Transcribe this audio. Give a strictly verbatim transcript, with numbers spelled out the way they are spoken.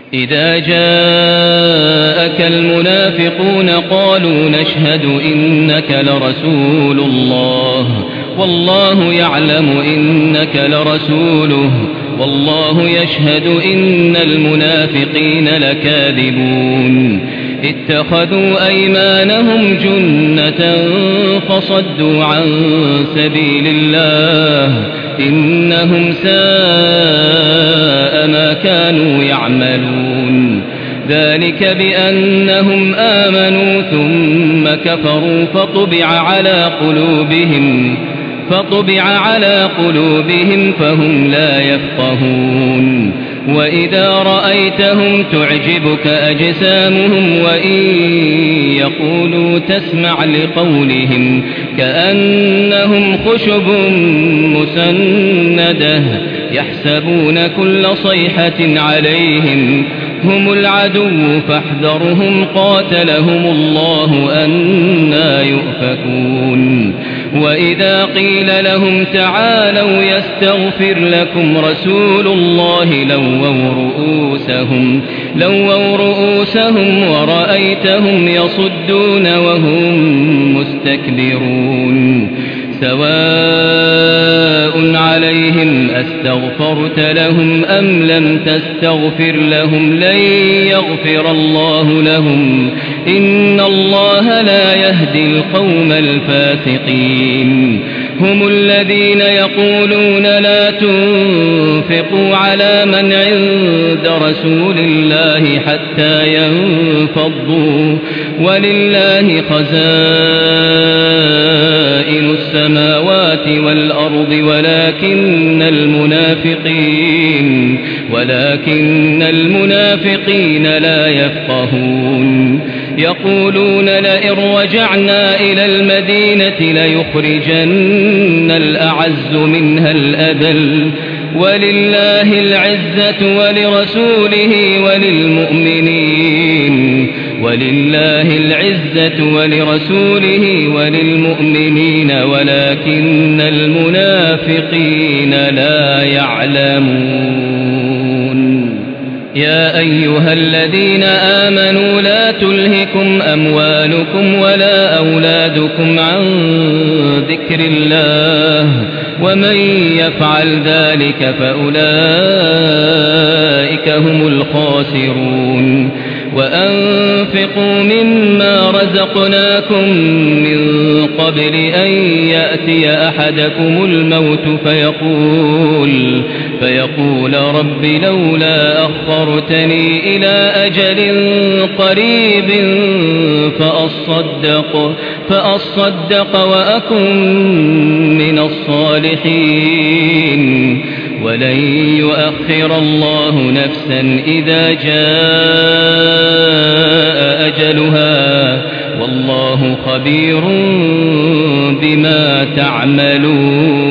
إذا جاءك المنافقون قالوا نشهد إنك لرسول الله والله يعلم إنك لرسوله والله يشهد إن المنافقين لكاذبون اتخذوا أيمانهم جنة فصدوا عن سبيل الله إنهم ساء ما كانوا يعملون ذلك بأنهم آمنوا ثم كفروا فطبع على قلوبهم فطبع على قلوبهم فهم لا يفقهون وإذا رأيتهم تعجبك أجسامهم وإن يقولوا تسمع لقولهم كأنهم خشب مسندة يحسبون كل صيحة عليهم هم العدو فاحذرهم قاتلهم الله أنى يؤفكون وإذا قيل لهم تعالوا يستغفر لكم رسول الله لووا رؤوسهم لووا رؤوسهم ورأيتهم يصدون وهم مستكبرون سواء عليهم أستغفرت لهم أم لم تستغفر لهم لن يغفر الله لهم إن الله لا يهدي القوم الفاسقين هم الذين يقولون لا تنفقوا على من عند رسول الله حتى ينفضوا ولله خزائن السماوات والأرض ولكن المنافقين ولكن المنافقين لا يفقهون يقولون لئن رجعنا إلى المدينة ليخرجن الأعز منها الأذل ولله العزة ولرسوله وللمؤمنين ولله العزة ولرسوله وللمؤمنين ولكن المنافقين لا يعلمون يا أيها الذين آمنوا لا تلهكم أموالكم ولا أولادكم عن ذكر الله ومن يفعل ذلك فأولئك هم الخاسرون وأنفقوا مما رزقناكم من قبل أن يأتي أحدكم الموت فيقول فيقول رب لولا أخرتني إلى أجل قريب فأصدق فأصدق وأكن من الصالحين ولن يؤخر الله نفسا إذا جاء أجلها والله خبير بما تعملون